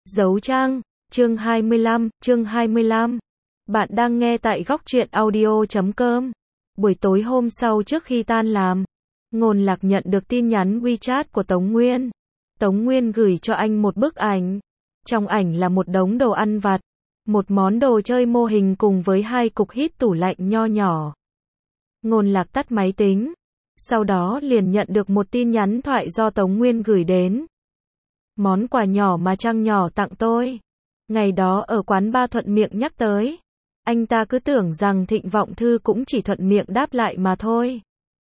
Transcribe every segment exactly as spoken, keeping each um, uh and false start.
Dấu trang, chương hai mươi lăm, chương hai mươi lăm. Bạn đang nghe tại góc truyện audio chấm com. Buổi tối hôm sau trước khi tan làm, Ngôn Lạc nhận được tin nhắn WeChat của Tống Nguyên. Tống Nguyên gửi cho anh một bức ảnh. Trong ảnh là một đống đồ ăn vặt, một món đồ chơi mô hình cùng với hai cục hít tủ lạnh nho nhỏ. Ngôn Lạc tắt máy tính, sau đó liền nhận được một tin nhắn thoại do Tống Nguyên gửi đến. Món quà nhỏ mà Trăng nhỏ tặng tôi. Ngày đó ở quán ba thuận miệng nhắc tới. Anh ta cứ tưởng rằng Thịnh Vọng Thư cũng chỉ thuận miệng đáp lại mà thôi.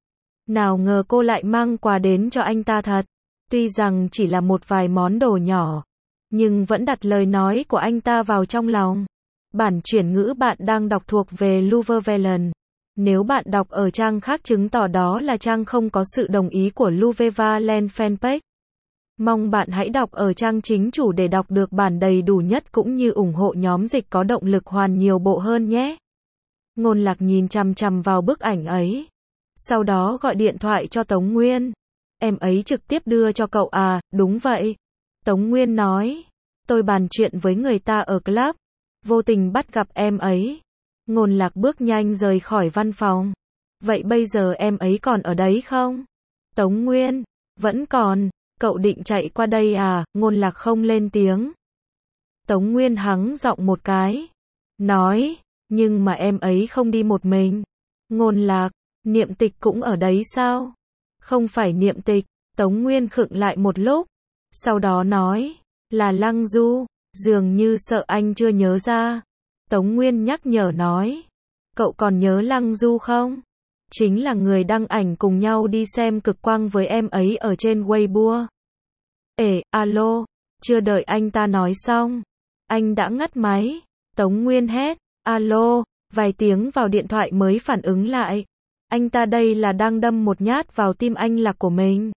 Nào ngờ cô lại mang quà đến cho anh ta thật. Tuy rằng chỉ là một vài món đồ nhỏ, nhưng vẫn đặt lời nói của anh ta vào trong lòng. Bản chuyển ngữ bạn đang đọc thuộc về Luvevelen. Nếu bạn đọc ở trang khác chứng tỏ đó là trang không có sự đồng ý của Luvevelen fanpage. Mong bạn hãy đọc ở trang chính chủ để đọc được bản đầy đủ nhất cũng như ủng hộ nhóm dịch có động lực hoàn nhiều bộ hơn nhé. Ngôn Lạc nhìn chằm chằm vào bức ảnh ấy. Sau đó gọi điện thoại cho Tống Nguyên. Em ấy trực tiếp đưa cho cậu à, đúng vậy. Tống Nguyên nói. Tôi bàn chuyện với người ta ở club. Vô tình bắt gặp em ấy. Ngôn Lạc bước nhanh rời khỏi văn phòng. Vậy bây giờ em ấy còn ở đấy không? Tống Nguyên. Vẫn còn. Cậu định chạy qua đây à? Ngôn Lạc không lên tiếng. Tống Nguyên hắng giọng một cái. Nói. Nhưng mà em ấy không đi một mình. Ngôn Lạc. Niệm Tịch cũng ở đấy sao? Không phải Niệm Tịch. Tống Nguyên khựng lại một lúc. Sau đó nói. Là Lăng Du. Dường như sợ anh chưa nhớ ra. Tống Nguyên nhắc nhở nói. Cậu còn nhớ Lăng Du không? Chính là người đăng ảnh cùng nhau đi xem cực quang với em ấy ở trên Weibo. Ê, alo, chưa đợi anh ta nói xong. Anh đã ngắt máy. Tống Nguyên hét, alo, vài tiếng vào điện thoại mới phản ứng lại. Anh ta đây là đang đâm một nhát vào tim anh Lạc của mình.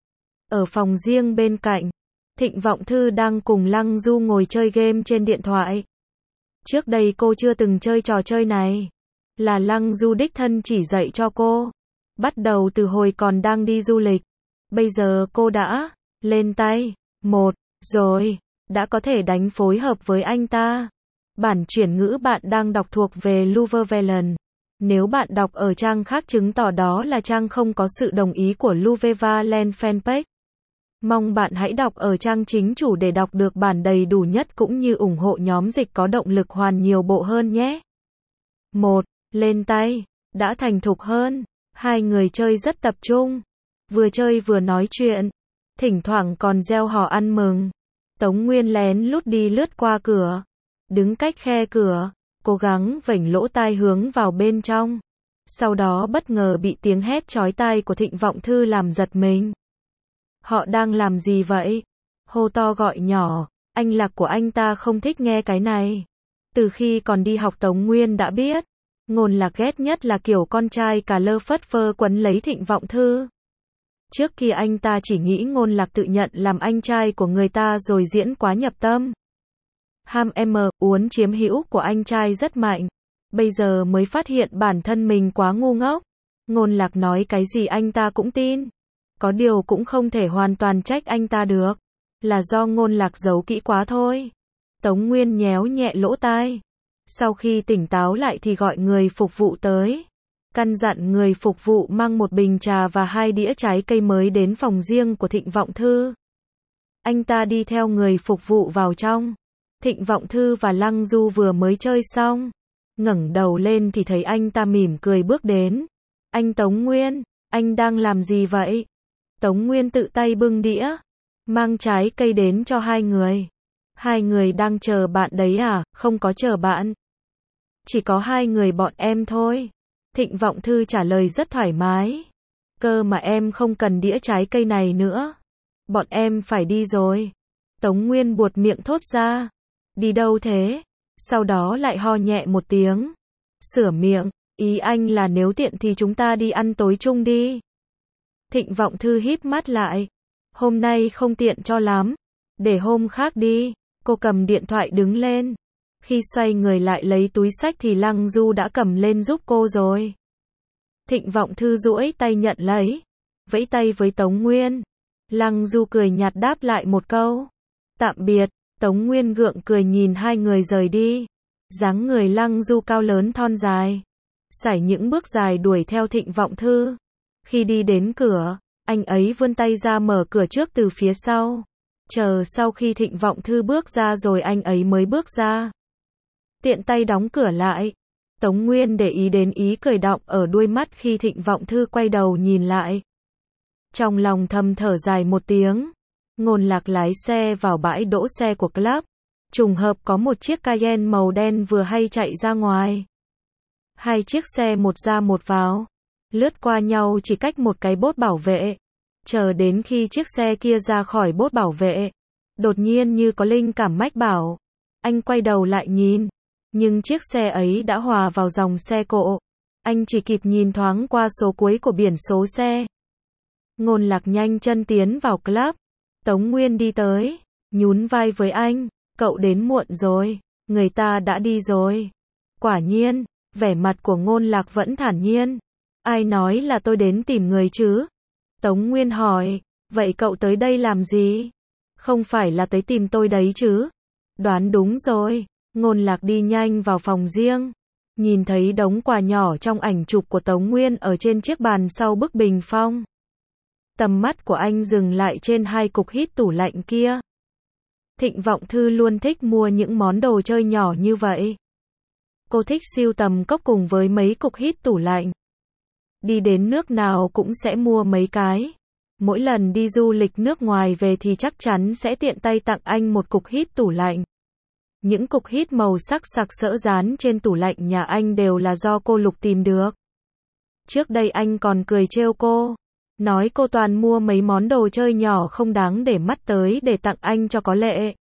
Ở phòng riêng bên cạnh, Thịnh Vọng Thư đang cùng Lăng Du ngồi chơi game trên điện thoại. Trước đây cô chưa từng chơi trò chơi này. Là Lăng Du đích thân chỉ dạy cho cô. Bắt đầu từ hồi còn đang đi du lịch. Bây giờ cô đã lên tay. Một, rồi. Đã có thể đánh phối hợp với anh ta. Bản chuyển ngữ bạn đang đọc thuộc về Luvevelen. Nếu bạn đọc ở trang khác chứng tỏ đó là trang không có sự đồng ý của Luvevelen fanpage. Mong bạn hãy đọc ở trang chính chủ để đọc được bản đầy đủ nhất cũng như ủng hộ nhóm dịch có động lực hoàn nhiều bộ hơn nhé. Một. Lên tay. Đã thành thục hơn. Hai người chơi rất tập trung. Vừa chơi vừa nói chuyện. Thỉnh thoảng còn reo hò ăn mừng. Tống Nguyên lén lút đi lướt qua cửa. Đứng cách khe cửa. Cố gắng vểnh lỗ tai hướng vào bên trong. Sau đó bất ngờ bị tiếng hét chói tai của Thịnh Vọng Thư làm giật mình. Họ đang làm gì vậy? Hô to gọi nhỏ. Anh Lạc của anh ta không thích nghe cái này. Từ khi còn đi học Tống Nguyên đã biết. Ngôn Lạc ghét nhất là kiểu con trai cà lơ phất phơ quấn lấy Thịnh Vọng Thư. Trước kia anh ta chỉ nghĩ Ngôn Lạc tự nhận làm anh trai của người ta rồi diễn quá nhập tâm. Ham em uốn chiếm hữu của anh trai rất mạnh. Bây giờ mới phát hiện bản thân mình quá ngu ngốc. Ngôn Lạc nói cái gì anh ta cũng tin. Có điều cũng không thể hoàn toàn trách anh ta được. Là do Ngôn Lạc giấu kỹ quá thôi. Tống Nguyên nhéo nhẹ lỗ tai. Sau khi tỉnh táo lại thì gọi người phục vụ tới. Căn dặn người phục vụ mang một bình trà và hai đĩa trái cây mới đến phòng riêng của Thịnh Vọng Thư. Anh ta đi theo người phục vụ vào trong. Thịnh Vọng Thư và Lăng Du vừa mới chơi xong. Ngẩng đầu lên thì thấy anh ta mỉm cười bước đến. Anh Tống Nguyên, anh đang làm gì vậy? Tống Nguyên tự tay bưng đĩa. Mang trái cây đến cho hai người. Hai người đang chờ bạn đấy à? Không có chờ bạn. Chỉ có hai người bọn em thôi. Thịnh Vọng Thư trả lời rất thoải mái. Cơ mà em không cần đĩa trái cây này nữa. Bọn em phải đi rồi. Tống Nguyên buột miệng thốt ra. Đi đâu thế? Sau đó lại ho nhẹ một tiếng. Sửa miệng. Ý anh là nếu tiện thì chúng ta đi ăn tối chung đi. Thịnh Vọng Thư híp mắt lại. Hôm nay không tiện cho lắm. Để hôm khác đi. Cô cầm điện thoại đứng lên. Khi xoay người lại lấy túi xách thì Lăng Du đã cầm lên giúp cô rồi. Thịnh Vọng Thư duỗi tay nhận lấy. Vẫy tay với Tống Nguyên. Lăng Du cười nhạt đáp lại một câu. Tạm biệt. Tống Nguyên gượng cười nhìn hai người rời đi. Dáng người Lăng Du cao lớn thon dài, sải những bước dài đuổi theo Thịnh Vọng Thư. Khi đi đến cửa, anh ấy vươn tay ra mở cửa trước từ phía sau. Chờ sau khi Thịnh Vọng Thư bước ra rồi anh ấy mới bước ra. Tiện tay đóng cửa lại. Tống Nguyên để ý đến ý cười đọng ở đuôi mắt khi Thịnh Vọng Thư quay đầu nhìn lại. Trong lòng thầm thở dài một tiếng. Ngôn Lạc lái xe vào bãi đỗ xe của club. Trùng hợp có một chiếc Cayenne màu đen vừa hay chạy ra ngoài. Hai chiếc xe một ra một vào, lướt qua nhau chỉ cách một cái bốt bảo vệ. Chờ đến khi chiếc xe kia ra khỏi bốt bảo vệ, đột nhiên như có linh cảm mách bảo. Anh quay đầu lại nhìn, nhưng chiếc xe ấy đã hòa vào dòng xe cộ. Anh chỉ kịp nhìn thoáng qua số cuối của biển số xe. Ngôn Lạc nhanh chân tiến vào club. Tống Nguyên đi tới, nhún vai với anh. Cậu đến muộn rồi, người ta đã đi rồi. Quả nhiên, vẻ mặt của Ngôn Lạc vẫn thản nhiên. Ai nói là tôi đến tìm người chứ? Tống Nguyên hỏi, vậy cậu tới đây làm gì? Không phải là tới tìm tôi đấy chứ? Đoán đúng rồi. Ngôn Lạc đi nhanh vào phòng riêng. Nhìn thấy đống quà nhỏ trong ảnh chụp của Tống Nguyên ở trên chiếc bàn sau bức bình phong. Tầm mắt của anh dừng lại trên hai cục hít tủ lạnh kia. Thịnh Vọng Thư luôn thích mua những món đồ chơi nhỏ như vậy. Cô thích sưu tầm cốc cùng với mấy cục hít tủ lạnh. Đi đến nước nào cũng sẽ mua mấy cái. Mỗi lần đi du lịch nước ngoài về thì chắc chắn sẽ tiện tay tặng anh một cục hít tủ lạnh. Những cục hít màu sắc sặc sỡ dán trên tủ lạnh nhà anh đều là do cô Lục tìm được. Trước đây anh còn cười trêu cô, nói cô toàn mua mấy món đồ chơi nhỏ không đáng để mắt tới để tặng anh cho có lệ.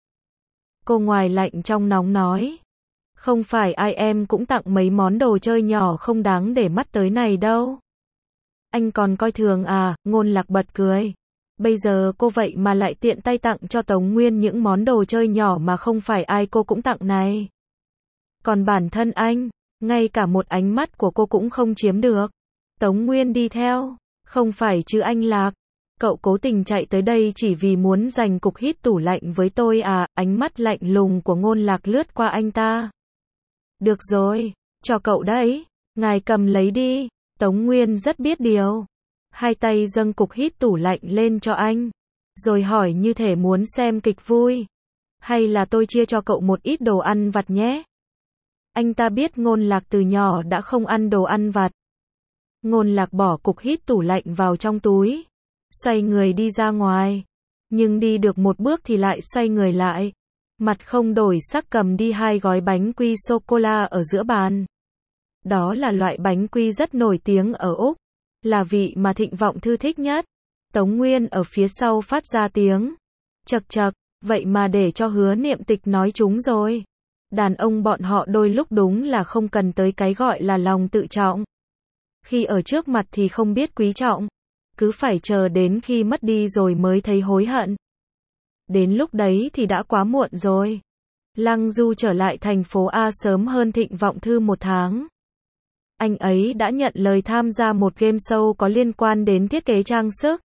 Cô ngoài lạnh trong nóng nói, không phải ai em cũng tặng mấy món đồ chơi nhỏ không đáng để mắt tới này đâu. Anh còn coi thường à? Ngôn Lạc bật cười. Bây giờ cô vậy mà lại tiện tay tặng cho Tống Nguyên những món đồ chơi nhỏ mà không phải ai cô cũng tặng này. Còn bản thân anh, ngay cả một ánh mắt của cô cũng không chiếm được. Tống Nguyên đi theo, không phải chứ anh Lạc. Cậu cố tình chạy tới đây chỉ vì muốn giành cục hít tủ lạnh với tôi à? Ánh mắt lạnh lùng của Ngôn Lạc lướt qua anh ta. Được rồi, cho cậu đấy, ngài cầm lấy đi. Tống Nguyên rất biết điều. Hai tay dâng cục hít tủ lạnh lên cho anh. Rồi hỏi như thể muốn xem kịch vui. Hay là tôi chia cho cậu một ít đồ ăn vặt nhé? Anh ta biết Ngôn Lạc từ nhỏ đã không ăn đồ ăn vặt. Ngôn Lạc bỏ cục hít tủ lạnh vào trong túi. Xoay người đi ra ngoài. Nhưng đi được một bước thì lại xoay người lại. Mặt không đổi sắc cầm đi hai gói bánh quy sô-cô-la ở giữa bàn. Đó là loại bánh quy rất nổi tiếng ở Úc. Là vị mà Thịnh Vọng Thư thích nhất. Tống Nguyên ở phía sau phát ra tiếng chậc chậc, vậy mà để cho Hứa Niệm Tịch nói chúng rồi. Đàn ông bọn họ đôi lúc đúng là không cần tới cái gọi là lòng tự trọng. Khi ở trước mặt thì không biết quý trọng. Cứ phải chờ đến khi mất đi rồi mới thấy hối hận. Đến lúc đấy thì đã quá muộn rồi. Lăng Du trở lại thành phố A sớm hơn Thịnh Vọng Thư một tháng. Anh ấy đã nhận lời tham gia một game show có liên quan đến thiết kế trang sức.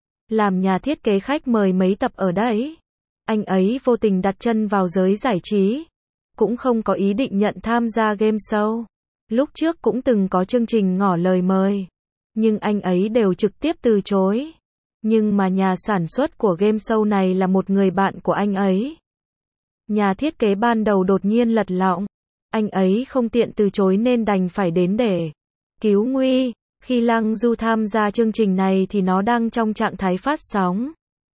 Làm nhà thiết kế khách mời mấy tập ở đấy. Anh ấy vô tình đặt chân vào giới giải trí. Cũng không có ý định nhận tham gia game show. Lúc trước cũng từng có chương trình ngỏ lời mời. Nhưng anh ấy đều trực tiếp từ chối. Nhưng mà nhà sản xuất của game show này là một người bạn của anh ấy. Nhà thiết kế ban đầu đột nhiên lật lọng. Anh ấy không tiện từ chối nên đành phải đến để cứu nguy. Khi Lăng Du tham gia chương trình này thì nó đang trong trạng thái phát sóng.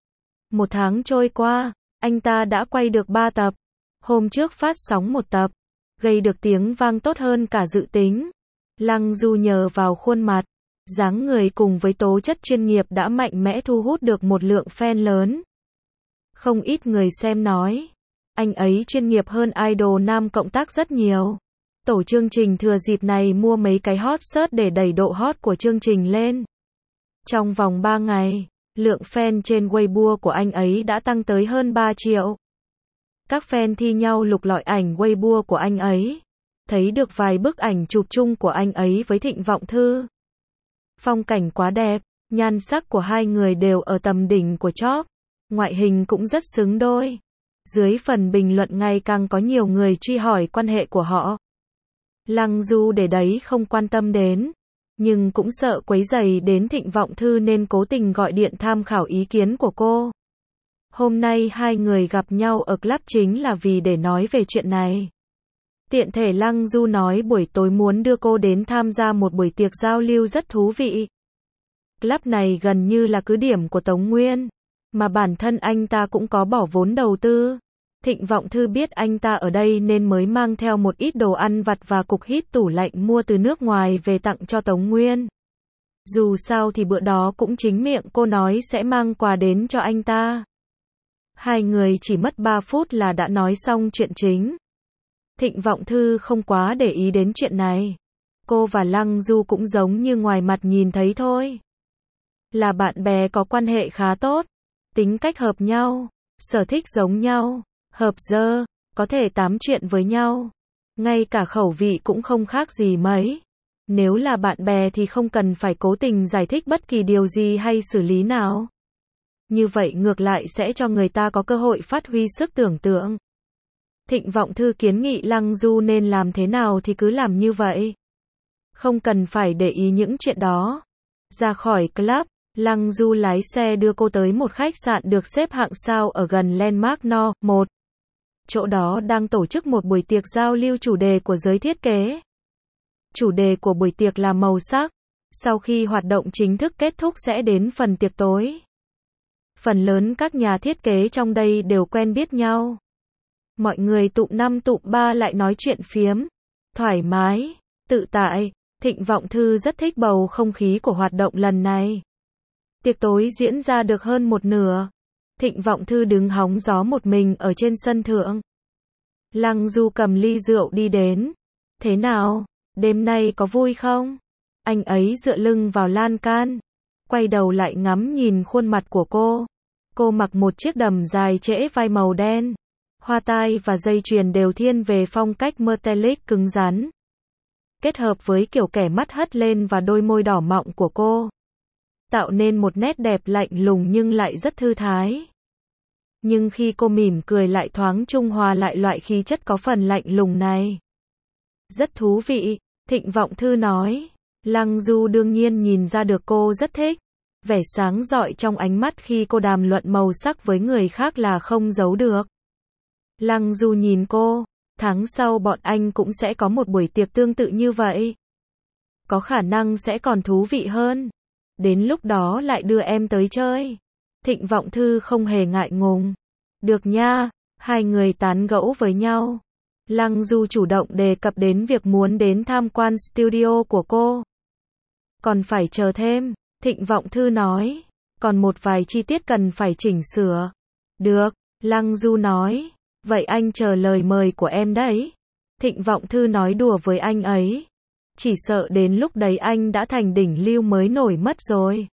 Một tháng trôi qua, anh ta đã quay được ba tập. Hôm trước phát sóng một tập, gây được tiếng vang tốt hơn cả dự tính. Lăng Du nhờ vào khuôn mặt, dáng người cùng với tố chất chuyên nghiệp đã mạnh mẽ thu hút được một lượng fan lớn. Không ít người xem nói, anh ấy chuyên nghiệp hơn idol nam cộng tác rất nhiều. Tổ chương trình thừa dịp này mua mấy cái hot search để đẩy độ hot của chương trình lên. Trong vòng ba ngày, lượng fan trên Weibo của anh ấy đã tăng tới hơn ba triệu. Các fan thi nhau lục lọi ảnh Weibo của anh ấy. Thấy được vài bức ảnh chụp chung của anh ấy với Thịnh Vọng Thư. Phong cảnh quá đẹp, nhan sắc của hai người đều ở tầm đỉnh của chóp. Ngoại hình cũng rất xứng đôi. Dưới phần bình luận ngày càng có nhiều người truy hỏi quan hệ của họ. Lăng Du để đấy không quan tâm đến, nhưng cũng sợ quấy rầy đến Thịnh Vọng Thư nên cố tình gọi điện tham khảo ý kiến của cô. Hôm nay hai người gặp nhau ở club chính là vì để nói về chuyện này. Tiện thể Lăng Du nói buổi tối muốn đưa cô đến tham gia một buổi tiệc giao lưu rất thú vị. Club này gần như là cứ điểm của Tống Nguyên, mà bản thân anh ta cũng có bỏ vốn đầu tư. Thịnh Vọng Thư biết anh ta ở đây nên mới mang theo một ít đồ ăn vặt và cục hít tủ lạnh mua từ nước ngoài về tặng cho Tống Nguyên. Dù sao thì bữa đó cũng chính miệng cô nói sẽ mang quà đến cho anh ta. Hai người chỉ mất ba phút là đã nói xong chuyện chính. Thịnh Vọng Thư không quá để ý đến chuyện này. Cô và Lăng Du cũng giống như ngoài mặt nhìn thấy thôi. Là bạn bè có quan hệ khá tốt, tính cách hợp nhau, sở thích giống nhau, hợp dơ, có thể tám chuyện với nhau. Ngay cả khẩu vị cũng không khác gì mấy. Nếu là bạn bè thì không cần phải cố tình giải thích bất kỳ điều gì hay xử lý nào. Như vậy ngược lại sẽ cho người ta có cơ hội phát huy sức tưởng tượng. Thịnh Vọng Thư kiến nghị Lăng Du nên làm thế nào thì cứ làm như vậy. Không cần phải để ý những chuyện đó. Ra khỏi club, Lăng Du lái xe đưa cô tới một khách sạn được xếp hạng sao ở gần Landmark No. một. Chỗ đó đang tổ chức một buổi tiệc giao lưu chủ đề của giới thiết kế. Chủ đề của buổi tiệc là màu sắc. Sau khi hoạt động chính thức kết thúc sẽ đến phần tiệc tối. Phần lớn các nhà thiết kế trong đây đều quen biết nhau. Mọi người tụm năm tụm ba lại nói chuyện phiếm. Thoải mái, tự tại. Thịnh Vọng Thư rất thích bầu không khí của hoạt động lần này. Tiệc tối diễn ra được hơn một nửa. Thịnh Vọng Thư đứng hóng gió một mình ở trên sân thượng. Lăng Du cầm ly rượu đi đến. Thế nào, đêm nay có vui không? Anh ấy dựa lưng vào lan can, quay đầu lại ngắm nhìn khuôn mặt của cô. Cô mặc một chiếc đầm dài trễ vai màu đen. Hoa tai và dây chuyền đều thiên về phong cách metallic cứng rắn. Kết hợp với kiểu kẻ mắt hất lên và đôi môi đỏ mọng của cô, tạo nên một nét đẹp lạnh lùng nhưng lại rất thư thái. Nhưng khi cô mỉm cười lại thoáng trung hòa lại loại khí chất có phần lạnh lùng này. Rất thú vị, Thịnh Vọng Thư nói. Lăng Du đương nhiên nhìn ra được cô rất thích. Vẻ sáng rọi trong ánh mắt khi cô đàm luận màu sắc với người khác là không giấu được. Lăng Du nhìn cô, tháng sau bọn anh cũng sẽ có một buổi tiệc tương tự như vậy. Có khả năng sẽ còn thú vị hơn. Đến lúc đó lại đưa em tới chơi. Thịnh Vọng Thư không hề ngại ngùng. Được nha, hai người tán gẫu với nhau. Lăng Du chủ động đề cập đến việc muốn đến tham quan studio của cô. Còn phải chờ thêm, Thịnh Vọng Thư nói. Còn một vài chi tiết cần phải chỉnh sửa. Được, Lăng Du nói. Vậy anh chờ lời mời của em đấy. Thịnh Vọng Thư nói đùa với anh ấy. Chỉ sợ đến lúc đấy anh đã thành đỉnh lưu mới nổi mất rồi.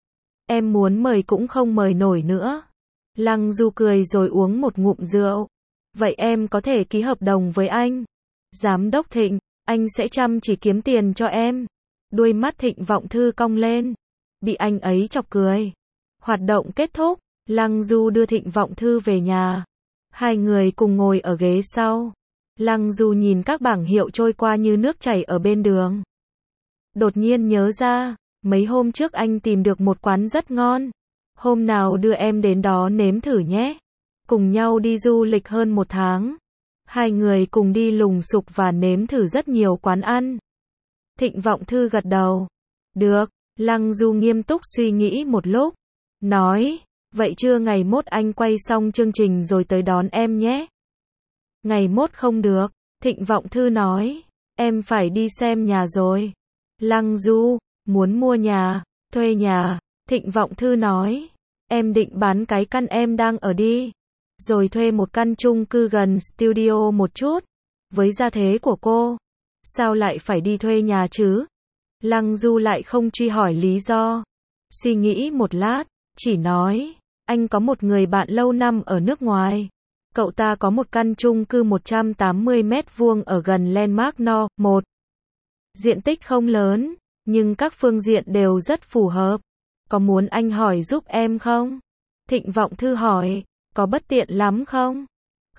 Em muốn mời cũng không mời nổi nữa. Lăng Du cười rồi uống một ngụm rượu. Vậy em có thể ký hợp đồng với anh. Giám đốc Thịnh, anh sẽ chăm chỉ kiếm tiền cho em. Đuôi mắt Thịnh Vọng Thư cong lên. Bị anh ấy chọc cười. Hoạt động kết thúc, Lăng Du đưa Thịnh Vọng Thư về nhà. Hai người cùng ngồi ở ghế sau. Lăng Du nhìn các bảng hiệu trôi qua như nước chảy ở bên đường. Đột nhiên nhớ ra, mấy hôm trước anh tìm được một quán rất ngon. Hôm nào đưa em đến đó nếm thử nhé. Cùng nhau đi du lịch hơn một tháng. Hai người cùng đi lùng sục và nếm thử rất nhiều quán ăn. Thịnh Vọng Thư gật đầu. Được, Lăng Du nghiêm túc suy nghĩ một lúc. Nói, vậy trưa ngày mốt anh quay xong chương trình rồi tới đón em nhé. Ngày mốt không được, Thịnh Vọng Thư nói. Em phải đi xem nhà rồi. Lăng Du, muốn mua nhà, thuê nhà. Thịnh Vọng Thư nói. Em định bán cái căn em đang ở đi. Rồi thuê một căn chung cư gần studio một chút. Với gia thế của cô, sao lại phải đi thuê nhà chứ? Lăng Du lại không truy hỏi lý do. Suy nghĩ một lát, chỉ nói. Anh có một người bạn lâu năm ở nước ngoài. Cậu ta có một căn chung cư một trăm tám mươi mét vuông ở gần Landmark No. một. Diện tích không lớn, nhưng các phương diện đều rất phù hợp. Có muốn anh hỏi giúp em không? Thịnh Vọng Thư hỏi. Có bất tiện lắm không?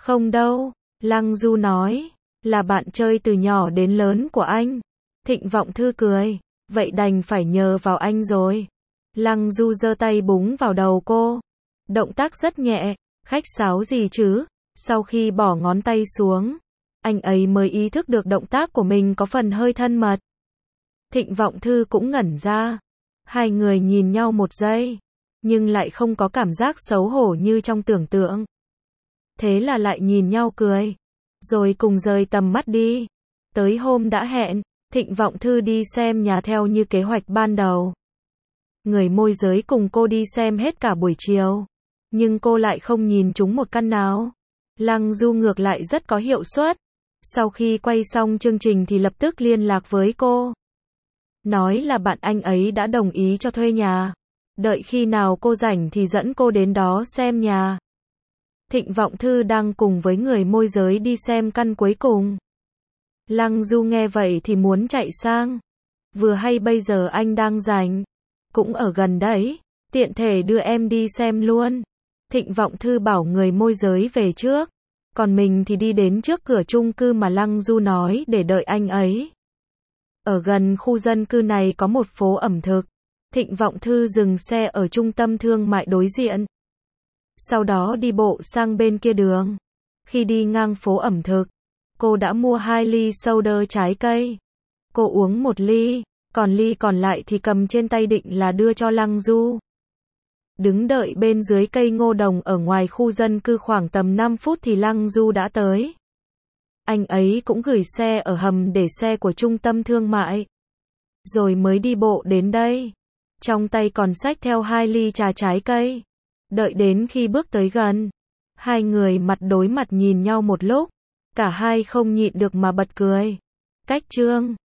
Không đâu, Lăng Du nói, là bạn chơi từ nhỏ đến lớn của anh. Thịnh Vọng Thư cười, vậy đành phải nhờ vào anh rồi. Lăng Du giơ tay búng vào đầu cô. Động tác rất nhẹ, khách sáo gì chứ? Sau khi bỏ ngón tay xuống, anh ấy mới ý thức được động tác của mình có phần hơi thân mật. Thịnh Vọng Thư cũng ngẩn ra. Hai người nhìn nhau một giây, nhưng lại không có cảm giác xấu hổ như trong tưởng tượng. Thế là lại nhìn nhau cười, rồi cùng rời tầm mắt đi. Tới hôm đã hẹn, Thịnh Vọng Thư đi xem nhà theo như kế hoạch ban đầu. Người môi giới cùng cô đi xem hết cả buổi chiều, nhưng cô lại không nhìn trúng một căn nào. Lăng Du ngược lại rất có hiệu suất. Sau khi quay xong chương trình thì lập tức liên lạc với cô. Nói là bạn anh ấy đã đồng ý cho thuê nhà. Đợi khi nào cô rảnh thì dẫn cô đến đó xem nhà. Thịnh Vọng Thư đang cùng với người môi giới đi xem căn cuối cùng. Lăng Du nghe vậy thì muốn chạy sang. Vừa hay bây giờ anh đang rảnh, cũng ở gần đấy, tiện thể đưa em đi xem luôn. Thịnh Vọng Thư bảo người môi giới về trước, còn mình thì đi đến trước cửa chung cư mà Lăng Du nói để đợi anh ấy. Ở gần khu dân cư này có một phố ẩm thực. Thịnh Vọng Thư dừng xe ở trung tâm thương mại đối diện. Sau đó đi bộ sang bên kia đường. Khi đi ngang phố ẩm thực, cô đã mua hai ly soda trái cây. Cô uống một ly, còn ly còn lại thì cầm trên tay định là đưa cho Lăng Du. Đứng đợi bên dưới cây ngô đồng ở ngoài khu dân cư khoảng tầm năm phút thì Lăng Du đã tới. Anh ấy cũng gửi xe ở hầm để xe của trung tâm thương mại, rồi mới đi bộ đến đây. Trong tay còn xách theo hai ly trà trái cây. Đợi đến khi bước tới gần, hai người mặt đối mặt nhìn nhau một lúc, cả hai không nhịn được mà bật cười. Cách trương